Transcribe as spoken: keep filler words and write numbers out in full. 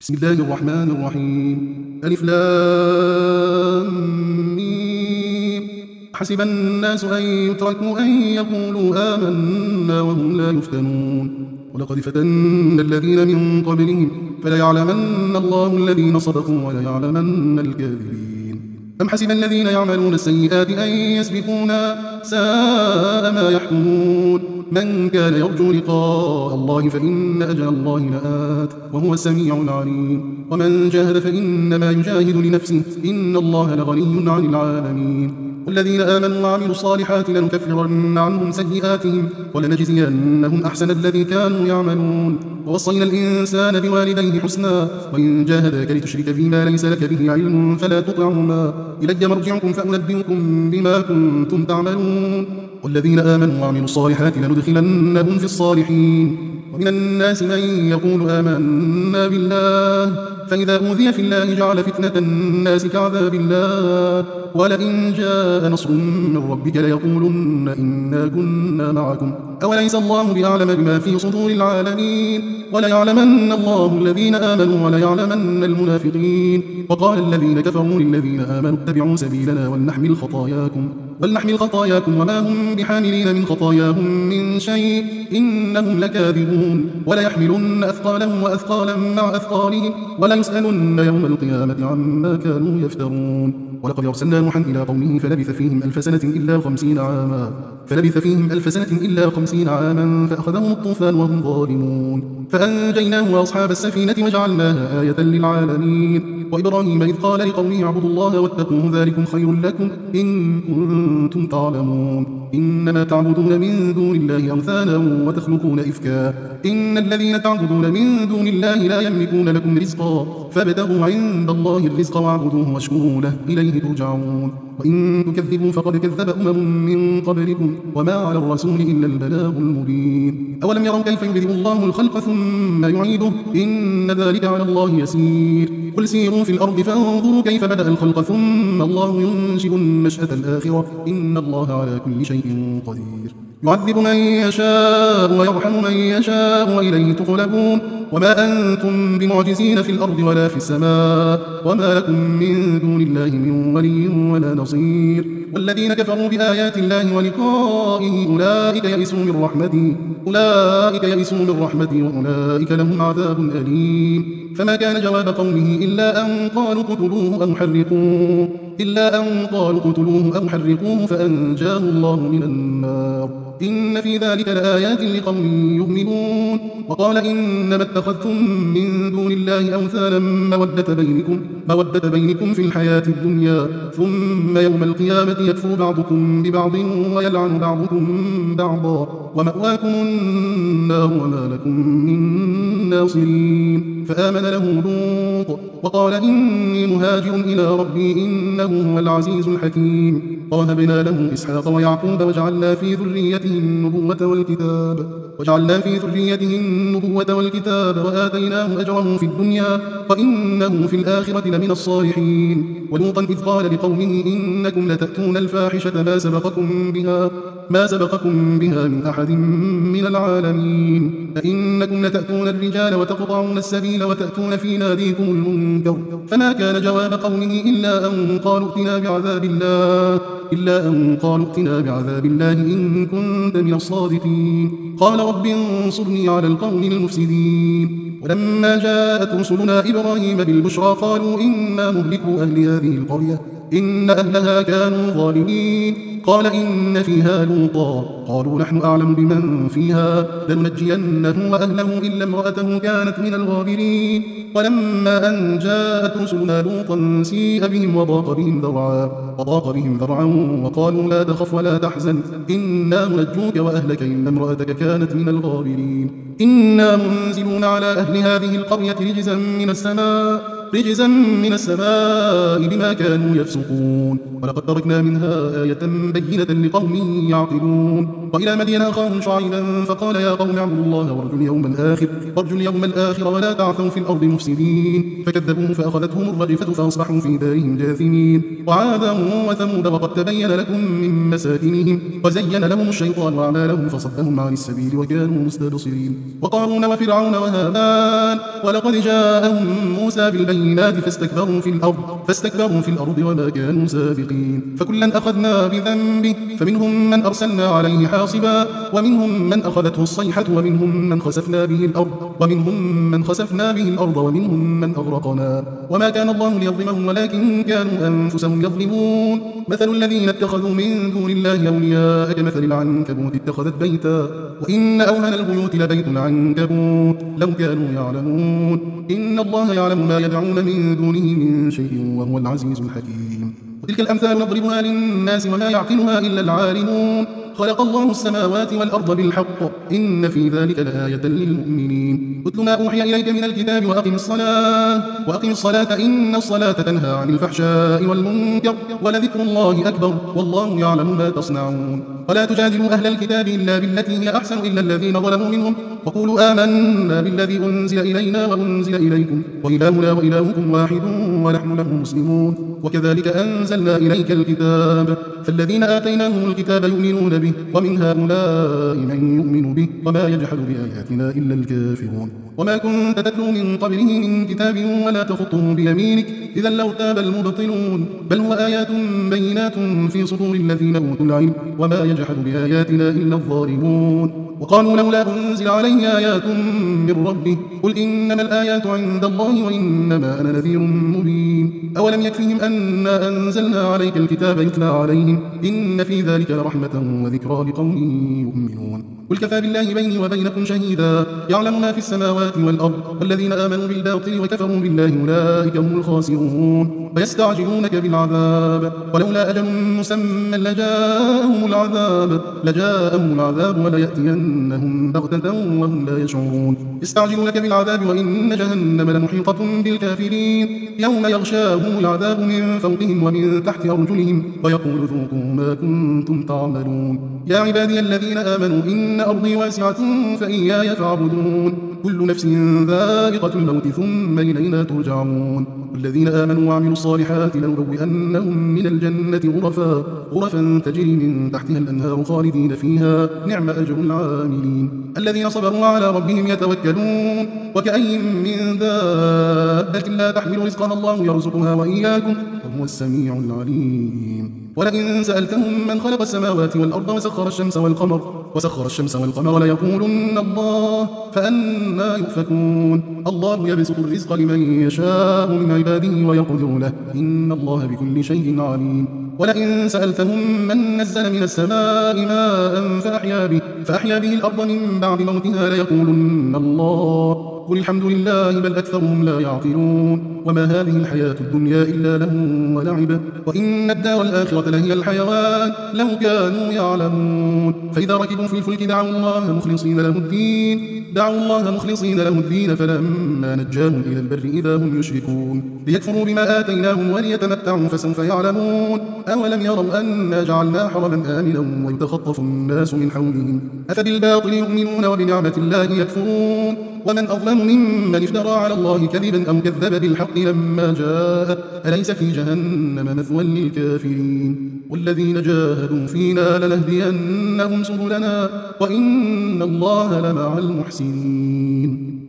بسم الله الرحمن الرحيم. ألف لام ميم. حسب الناس أن يتركوا أن يقولوا آمنا وهم لا يفتنون. ولقد فتنا الذين من قبلهم فليعلمن الله الذين صدقوا وليعلمن الكاذبين. أم حسب الذين يعملون السيئات أن يسبقونا ساء ما يحكمون. من كان يرجو لقاء الله فإن أجل الله لآت وهو السميع العليم. ومن جاهد فإنما يجاهد لنفسه إن الله لغني عن العالمين. والذين آمنوا وعملوا الصالحات لنكفرن عنهم سيئاتهم ولنجزينهم أحسن الذي كانوا يعملون. ووصينا الإنسان بوالديه حسنا وإن جاهداك لتشرك بما ليس لك به علم فلا تطعهما إلي مرجعكم فأنبئكم بما كنتم تعملون. والذين آمنوا وعملوا الصالحات لندخلنهم في الصالحين. ومن الناس من يقول آمنا بالله فإذا أوذي في الله جعل فتنة الناس كعذاب الله ولئن جاء نصر من ربك ليقولن إنا كنا معكم أوليس الله بأعلم بما في صدور العالمين. وليعلمن الله الذين آمنوا وليعلمن المنافقين. وقال الذين كفروا للذين آمنوا اتبعوا سبيلنا ولنحمل خطاياكم ولنحمل خطاياكم وما هم بحاملين من خطاياهم من شيء إنهم لكاذبون. وليحملن أثقالهم وأثقالا مع أثقالهم وليسألن يوم القيامة عما كانوا يفترون. ولقد أرسلنا نوحا إلى قومه فلبث فيهم ألف سنة إلا خمسين عاما فلبث فيهم ألف سنة إلا خمسين عاما فأخذهم الطوفان وهم ظالمون فأنجيناه وأصحاب السفينة وجعلناها آية للعالمين. وإبراهيم إذ قال لقومه اعبدوا الله واتقوه ذلكم خير لكم إن كنتم تعلمون. إنما تعبدون من دون الله أوثانا وتخلقون إفكا إن الذين تعبدون من دون الله لا يملكون لكم رزقا فابتغوا عند الله الرزق واعبدوه واشكروا له إليه ترجعون. وإن تكذبوا فقد كذب أمم من قبلكم وما على الرسول إلا البلاغ المبين. أولم يروا كيف يبدئ الله الخلق ثم يعيده إن ذلك على الله يسير. قل سيروا في الأرض فانظروا كيف بدأ الخلق ثم الله ينشئ النشأة الآخرة إن الله على كل شيء قدير. يعذب من يشاء ويرحم من يشاء وإليه تقلبون. وما أنتم بمعجزين في الأرض ولا في السماء وما لكم من دون الله من ولي ولا نصير. والذين كفروا بآيات الله ولقائه أولئك يئسوا من رحمتي أولئك يئسوا من رحمتي وأولئك لهم عذاب أليم. فما كان جواب قومه إلا أن قالوا قتلوه أو حرقوه إلا أن قالوا قتلوه أو حرقوه فأنجاه الله من النار إن في ذلك لآيات لقوم يؤمنون. وقال إنما اتخذتم من دون الله أوثانا مودة بينكم, مودة بينكم في الحياة الدنيا ثم يوم القيامة يكفر بعضكم ببعض ويلعن بعضكم بعضا ومأواكم النار وما لكم من ناصرين. فآمن له لوط وقال إني مهاجر إلى ربي إنه هو العزيز الحكيم. ووهبنا له إسحاق ويعقوب وجعلنا في ذريته النبوة والكتاب وجعلنا في ذريته النبوة والكتاب وآتيناه أجره في الدنيا وإنه في الآخرة لمن الصالحين. ولوطا إذ قال لقومه إنكم لتأتون الفاحشة ما سبقكم بها ما سبقكم بها من أحد من العالمين أئنكم لتأتون الرجال وتقطعون السبيل وتأتون في ناديكم المنكر. فما كان جواب قومه إلا أن قالوا ائتنا بعذاب الله إلا أن قالوا ائتنا بعذاب الله إن كنت من الصادقين. قال رب انصرني على القوم المفسدين. ولما جاءت رسلنا إبراهيم بالبشرى قالوا إنا مهلكوا أهل هذه القرية إن أهلها كانوا ظالمين. قال إن فيها لوطا قالوا نحن أعلم بمن فيها لننجينه وأهله إلا امرأته كانت من الغابرين. ولما أن جاءت رسلنا لوطا سيء بهم وضاق بهم ذرعا وضاق بهم ذرعا وقالوا لا تخف ولا تحزن إنا منجوك وأهلك إلا امرأتك كانت من الغابرين. إنا منزلون على أهل هذه القرية رجزا من السماء رجزا من السماء بما كانوا يفسقون ولقد تركنا منها آية بينة لقوم يعقلون وإلى مدين أخاهم شعيبا فقال يا قوم اعبدوا الله وارجوا اليوم الآخر وارجوا اليوم الآخر ولا تعثوا في الأرض مفسدين فكذبوه فأخذتهم الرجفة فأصبحوا في دارهم جاثمين وعادا وثمود وقد تبين لكم من مساكنهم وزين لهم الشيطان أعمالهم فصدهم عن السبيل وكانوا مستبصرين وقارون وفرعون وهامان ولقد جاءهم موسى بالبينات فاستكبروا في الأرض فاستكبروا في الأرض وما كانوا سابقين فكلا أخذنا بذنبه فمنهم من أرسلنا عليه حاصبا ومنهم من أخذته الصيحة ومنهم من خسفنا به الأرض ومنهم من خسفنا به الأرض ومنهم من أغرقنا وما كان الله ليظلمهم ولكن كانوا أنفسهم يظلمون مثل الذين اتخذوا من دون الله أولياء كمثل العنكبوت اتخذت بيتا وإن أوهن البيوت لبيت العنكبوت لو كانوا يعلمون إن الله يعلم ما يدعون من دونه من شيء وهو العزيز الحكيم وتلك الأمثال نضربها للناس وما يعقلها إلا العالمون خلق الله السماوات والأرض بالحق إن في ذلك لآية للمؤمنين اتل ما أوحي إليك من الكتاب وأقم الصلاة وأقم الصلاة إن الصلاة تنهى عن الفحشاء والمنكر ولذكر الله أكبر والله يعلم ما تصنعون ولا تجادلوا أهل الكتاب إلا بالتي هي أحسن إلا الذين ظلموا منهم وقولوا آمنا بالذي أنزل إلينا وأنزل إليكم وإلهنا وإلهكم واحد ونحن له مسلمون وكذلك أنزلنا إليك الكتاب فالذين آتيناهم الكتاب يؤمنون به ومن هؤلاء من يؤمن به وما يجحد بآياتنا إلا الكافرون وما كنت تتلو من قبله من كتاب ولا تخطه بيمينك إذا لارتاب المبطلون بل هو آيات بينات في صدور الذين أوتوا العلم وما يجحد بآياتنا إلا الظالمون وقالوا لولا أنزل عليه آيات من ربه قل إنما الآيات عند الله وإنما أنا نذير مبين أولم يكفهم أنا أنزلنا عليك الكتاب يتلى عليهم إن في ذلك لرحمة وذكرى لقوم يؤمنون قل كفى بالله بيني وبينكم شهيدا يعلم ما في السماوات والأرض والذين آمنوا بالباطل وكفروا بالله أولئك هم الخاسرون ويستعجلونك بالعذاب ولولا أجل مسمى لجاءهم العذاب لجاءهم العذاب وليأتينهم بغتة وهم لا يشعرون يستعجلونك بالعذاب وإن جهنم لمحيطة بالكافرين يوم يغشاهم العذاب من فوقهم ومن تحت أرجلهم ويقول ذوقوا ما كنتم تعملون يا عبادي الذين آمنوا إن أرضي واسعة فإياي فاعبدون كل نفس ذائقة الموت ثم إلينا ترجعون والذين آمنوا وعملوا الصالحات لنبوئنهم من الجنة غرفا غرفا تجري من تحتها الأنهار خالدين فيها نعم أجر العاملين الذين صبروا على ربهم يتوكلون وكأي من دابة لا تحمل رزقها الله يرزقها وإياكم وهو السميع العليم ولئن سألتهم من خلق السماوات والأرض وسخر الشمس والقمر وسخر الشمس والقمر ليقولن الله فأنا يؤفكون الله يبسط الرزق لمن يشاء من عباده ويقدر له إن الله بكل شيء عليم ولئن سألتهم من نزل من السماء ماء فأحيا به, فأحيا به الأرض من بعد موتها ليقولن الله قل الحمد لله بل أكثرهم لا يعقلون وما هذه الحياة الدنيا إلا لهو ولعب وإن الدار الآخرة لهي الحيوان لو كانوا يعلمون فإذا ركبوا في الفلك دعوا الله مخلصين له الدين دعوا الله مخلصين له الدين فلما نجاهم إلى البر إذا هم يشركون ليكفروا بما آتيناهم وليتمتعوا فسوف يعلمون أولم يروا أنا جعلنا حرما آمنا ويتخطف الناس من حولهم أفبالباطل يؤمنون وبنعمة الله يكفرون ومن أظلم ممن افترى على الله كذبا أو كذب بالحق لما جاء أليس في جهنم مثوى للكافرين والذين جاهدوا فينا لنهدينهم سبلنا وإن الله لمع المحسنين